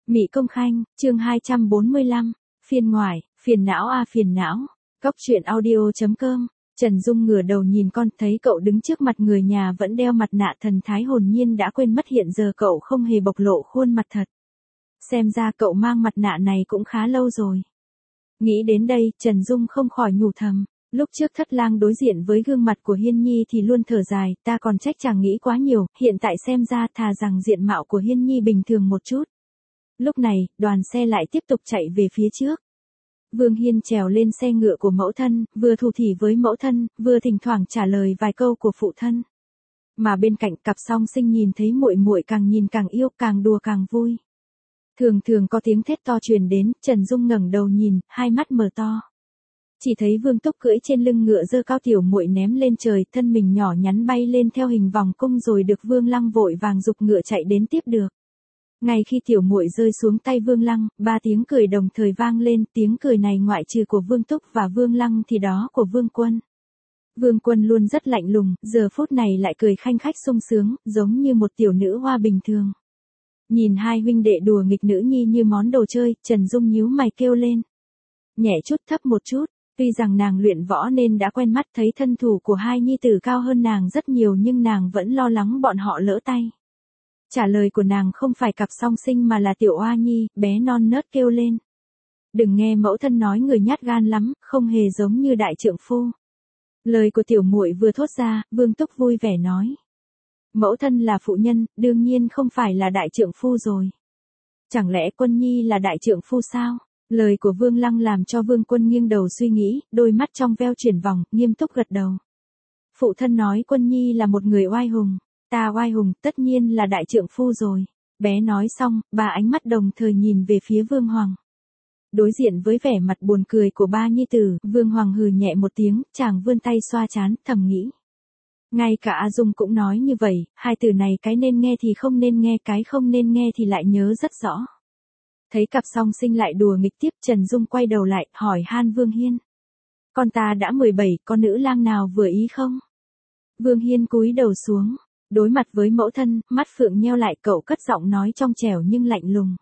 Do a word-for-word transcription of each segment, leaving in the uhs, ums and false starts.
Mị Công Khanh, chương hai trăm bốn mươi lăm, phiên ngoại, phiền não a à phiền não. Cóc truyện audio chấm com. Trần Dung ngửa đầu nhìn con, thấy cậu đứng trước mặt người nhà vẫn đeo mặt nạ, thần thái hồn nhiên đã quên mất hiện giờ cậu không hề bộc lộ khuôn mặt thật. Xem ra cậu mang mặt nạ này cũng khá lâu rồi. Nghĩ đến đây, Trần Dung không khỏi nhủ thầm. Lúc trước Thất Lang đối diện với gương mặt của Hiên Nhi thì luôn thở dài, ta còn trách chàng nghĩ quá nhiều, hiện tại xem ra thà rằng diện mạo của Hiên Nhi bình thường một chút. Lúc này, đoàn xe lại tiếp tục chạy về phía trước. Vương Hiên trèo lên xe ngựa của mẫu thân, vừa thủ thỉ với mẫu thân, vừa thỉnh thoảng trả lời vài câu của phụ thân. Mà bên cạnh cặp song sinh nhìn thấy muội muội càng nhìn càng yêu, càng đùa càng vui. Thường thường có tiếng thét to truyền đến, Trần Dung ngẩng đầu nhìn, hai mắt mở to. Chỉ thấy Vương Túc cưỡi trên lưng ngựa giơ cao tiểu muội ném lên trời, thân mình nhỏ nhắn bay lên theo hình vòng cung rồi được Vương Lăng vội vàng giục ngựa chạy đến tiếp được. Ngay khi tiểu muội rơi xuống tay Vương Lăng, ba tiếng cười đồng thời vang lên, tiếng cười này ngoại trừ của Vương Túc và Vương Lăng thì đó của Vương Quân. Vương Quân luôn rất lạnh lùng, giờ phút này lại cười khanh khách sung sướng, giống như một tiểu nữ hoa bình thường. Nhìn hai huynh đệ đùa nghịch nữ nhi như món đồ chơi, Trần Dung nhíu mày kêu lên. Nhẹ chút thấp một chút, tuy rằng nàng luyện võ nên đã quen mắt thấy thân thủ của hai nhi tử cao hơn nàng rất nhiều nhưng nàng vẫn lo lắng bọn họ lỡ tay. Trả lời của nàng không phải cặp song sinh mà là tiểu oa nhi, bé non nớt kêu lên. Đừng nghe mẫu thân nói người nhát gan lắm, không hề giống như đại trượng phu. Lời của tiểu muội vừa thốt ra, Vương Túc vui vẻ nói. Mẫu thân là phụ nhân, đương nhiên không phải là đại trượng phu rồi. Chẳng lẽ Quân Nhi là đại trượng phu sao? Lời của Vương Lăng làm cho Vương Quân nghiêng đầu suy nghĩ, đôi mắt trong veo chuyển vòng, nghiêm túc gật đầu. Phụ thân nói Quân Nhi là một người oai hùng. Ta oai hùng, tất nhiên là đại trượng phu rồi. Bé nói xong, ba ánh mắt đồng thời nhìn về phía Vương Hoàng. Đối diện với vẻ mặt buồn cười của ba nhi tử, Vương Hoàng hừ nhẹ một tiếng, chàng vươn tay xoa trán, thầm nghĩ. Ngay cả A Dung cũng nói như vậy, hai từ này cái nên nghe thì không nên nghe, cái không nên nghe thì lại nhớ rất rõ. Thấy cặp song sinh lại đùa nghịch tiếp, Trần Dung quay đầu lại, hỏi han Vương Hiên. Con ta đã mười bảy, có nữ lang nào vừa ý không? Vương Hiên cúi đầu xuống. Đối mặt với mẫu thân, mắt phượng nheo lại, cậu cất giọng nói trong trẻo nhưng lạnh lùng.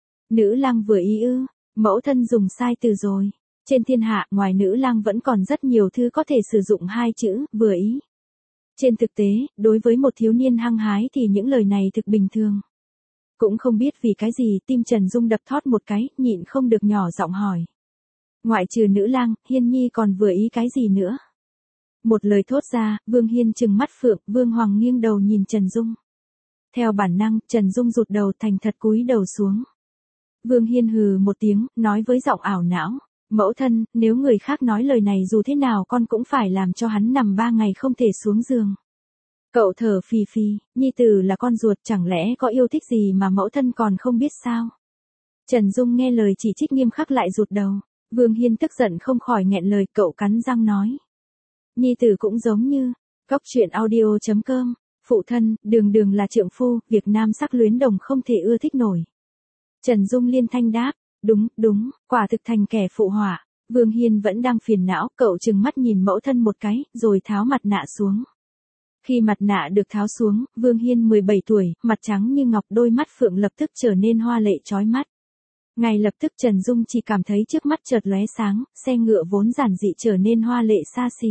Nữ lang vừa ý ư, mẫu thân dùng sai từ rồi. Trên thiên hạ, ngoài nữ lang vẫn còn rất nhiều thứ có thể sử dụng hai chữ, vừa ý. Trên thực tế, đối với một thiếu niên hăng hái thì những lời này thực bình thường. Cũng không biết vì cái gì, tim Trần Dung đập thót một cái, nhịn không được nhỏ giọng hỏi. Ngoại trừ nữ lang, Hiên Nhi còn vừa ý cái gì nữa? Một lời thốt ra, Vương Hiên trừng mắt phượng, Vương Hoàng nghiêng đầu nhìn Trần Dung. Theo bản năng, Trần Dung rụt đầu thành thật cúi đầu xuống. Vương Hiên hừ một tiếng, nói với giọng ảo não. Mẫu thân, nếu người khác nói lời này dù thế nào con cũng phải làm cho hắn nằm ba ngày không thể xuống giường. Cậu thở phì phì, nhi tử là con ruột, chẳng lẽ có yêu thích gì mà mẫu thân còn không biết sao? Trần Dung nghe lời chỉ trích nghiêm khắc lại rụt đầu. Vương Hiên tức giận không khỏi nghẹn lời, cậu cắn răng nói. Nhi tử cũng giống như, cóc truyện audio chấm com, phụ thân, đường đường là trượng phu, việc nam sắc luyến đồng không thể ưa thích nổi. Trần Dung liên thanh đáp, đúng, đúng, quả thực thành kẻ phụ họa. Vương Hiên vẫn đang phiền não, cậu trừng mắt nhìn mẫu thân một cái, rồi tháo mặt nạ xuống. Khi mặt nạ được tháo xuống, Vương Hiên mười bảy tuổi, mặt trắng như ngọc, đôi mắt phượng lập tức trở nên hoa lệ chói mắt. Ngay lập tức Trần Dung chỉ cảm thấy trước mắt chợt lóe sáng, xe ngựa vốn giản dị trở nên hoa lệ xa xỉ.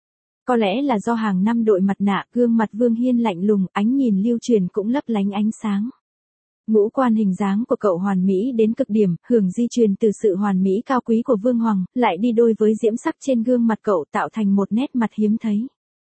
Có lẽ là do hàng năm đội mặt nạ, gương mặt Vương Hiên lạnh lùng, ánh nhìn lưu truyền cũng lấp lánh ánh sáng. Ngũ quan hình dáng của cậu hoàn mỹ đến cực điểm, hưởng di truyền từ sự hoàn mỹ cao quý của Vương Hoàng, lại đi đôi với diễm sắc trên gương mặt cậu tạo thành một nét mặt hiếm thấy.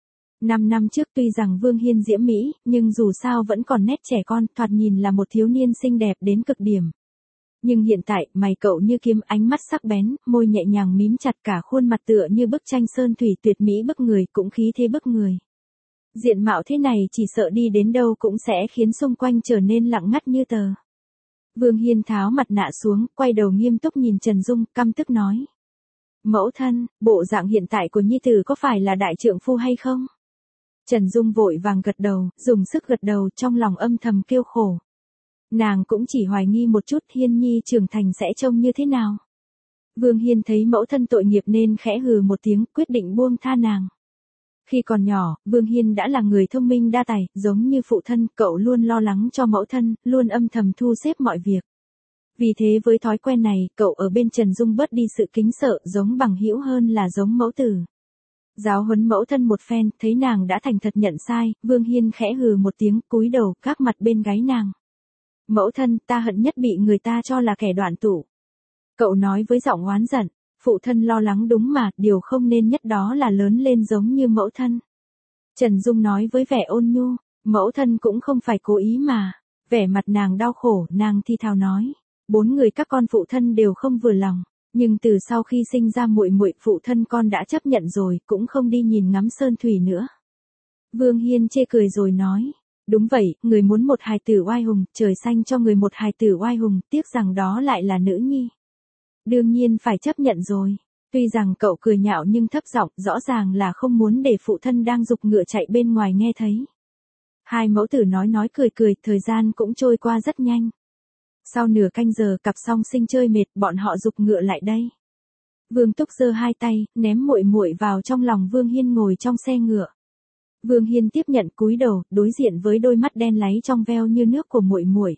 Năm năm trước tuy rằng Vương Hiên diễm mỹ, nhưng dù sao vẫn còn nét trẻ con, thoạt nhìn là một thiếu niên xinh đẹp đến cực điểm. Nhưng hiện tại, mày cậu như kiếm, ánh mắt sắc bén, môi nhẹ nhàng mím chặt, cả khuôn mặt tựa như bức tranh sơn thủy tuyệt mỹ bức người, cũng khí thế bức người. Diện mạo thế này chỉ sợ đi đến đâu cũng sẽ khiến xung quanh trở nên lặng ngắt như tờ. Vương Hiên tháo mặt nạ xuống, quay đầu nghiêm túc nhìn Trần Dung, căm tức nói. Mẫu thân, bộ dạng hiện tại của nhi tử có phải là đại trượng phu hay không? Trần Dung vội vàng gật đầu, dùng sức gật đầu, trong lòng âm thầm kêu khổ. Nàng cũng chỉ hoài nghi một chút Hiên Nhi trưởng thành sẽ trông như thế nào. Vương Hiên thấy mẫu thân tội nghiệp nên khẽ hừ một tiếng, quyết định buông tha nàng. Khi còn nhỏ, Vương Hiên đã là người thông minh đa tài, giống như phụ thân, cậu luôn lo lắng cho mẫu thân, luôn âm thầm thu xếp mọi việc. Vì thế với thói quen này, cậu ở bên Trần Dung bớt đi sự kính sợ, giống bằng hữu hơn là giống mẫu tử. Giáo huấn mẫu thân một phen, thấy nàng đã thành thật nhận sai, Vương Hiên khẽ hừ một tiếng, cúi đầu, các mặt bên gáy nàng. Mẫu thân, ta hận nhất bị người ta cho là kẻ đoạn tụ. Cậu nói với giọng oán giận, phụ thân lo lắng đúng mà, điều không nên nhất đó là lớn lên giống như mẫu thân. Trần Dung nói với vẻ ôn nhu, mẫu thân cũng không phải cố ý mà. Vẻ mặt nàng đau khổ, nàng thi thào nói, bốn người các con phụ thân đều không vừa lòng, nhưng từ sau khi sinh ra muội muội, phụ thân con đã chấp nhận rồi, cũng không đi nhìn ngắm sơn thủy nữa. Vương Hiên chê cười rồi nói, đúng vậy, người muốn một hài tử oai hùng, trời xanh cho người một hài tử oai hùng, tiếc rằng đó lại là nữ nhi. Đương nhiên phải chấp nhận rồi. Tuy rằng cậu cười nhạo nhưng thấp giọng, rõ ràng là không muốn để phụ thân đang giục ngựa chạy bên ngoài nghe thấy. Hai mẫu tử nói nói cười cười, thời gian cũng trôi qua rất nhanh. Sau nửa canh giờ, cặp song sinh chơi mệt, bọn họ giục ngựa lại đây. Vương Túc giơ hai tay, ném muội muội vào trong lòng Vương Hiên ngồi trong xe ngựa. Vương Hiên tiếp nhận cúi đầu, đối diện với đôi mắt đen láy trong veo như nước của muội muội.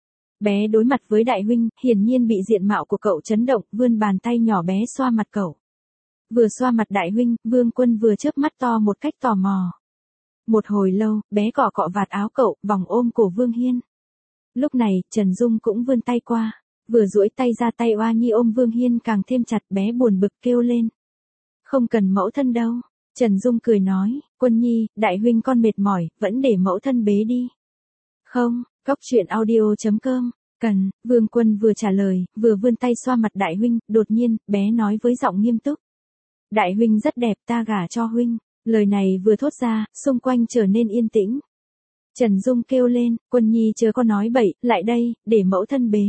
Bé đối mặt với đại huynh, hiển nhiên bị diện mạo của cậu chấn động, vươn bàn tay nhỏ bé xoa mặt cậu. Vừa xoa mặt đại huynh, Vương Quân vừa chớp mắt to một cách tò mò. Một hồi lâu, bé cọ cọ vạt áo cậu, vòng ôm cổ Vương Hiên. Lúc này, Trần Dung cũng vươn tay qua, vừa duỗi tay ra, tay oa nhi ôm Vương Hiên càng thêm chặt, bé buồn bực kêu lên. Không cần mẫu thân đâu. Trần Dung cười nói, Quân nhi, đại huynh con mệt mỏi, vẫn để mẫu thân bế đi. Không, Cóc truyện audio chấm com, cần, Vương Quân vừa trả lời, vừa vươn tay xoa mặt đại huynh, đột nhiên, bé nói với giọng nghiêm túc. Đại huynh rất đẹp, ta gả cho huynh. Lời này vừa thốt ra, xung quanh trở nên yên tĩnh. Trần Dung kêu lên, Quân nhi chớ có nói bậy, lại đây, để mẫu thân bế.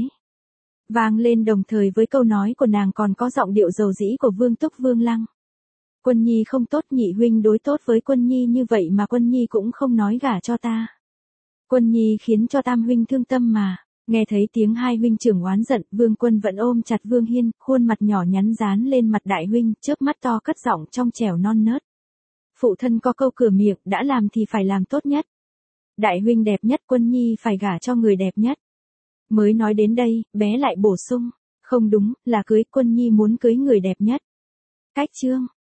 Vang lên đồng thời với câu nói của nàng còn có giọng điệu dầu dĩ của Vương Túc Vương Lăng. Quân nhi không tốt, nhị huynh đối tốt với Quân nhi như vậy mà Quân nhi cũng không nói gả cho ta. Quân nhi khiến cho tam huynh thương tâm mà. Nghe thấy tiếng hai huynh trưởng oán giận, Vương Quân vẫn ôm chặt Vương Hiên, khuôn mặt nhỏ nhắn dán lên mặt đại huynh, chớp mắt to cất giọng trong trẻo non nớt. Phụ thân có câu cửa miệng, đã làm thì phải làm tốt nhất. Đại huynh đẹp nhất, Quân nhi phải gả cho người đẹp nhất. Mới nói đến đây, bé lại bổ sung, không đúng, là cưới, Quân nhi muốn cưới người đẹp nhất. Cách chương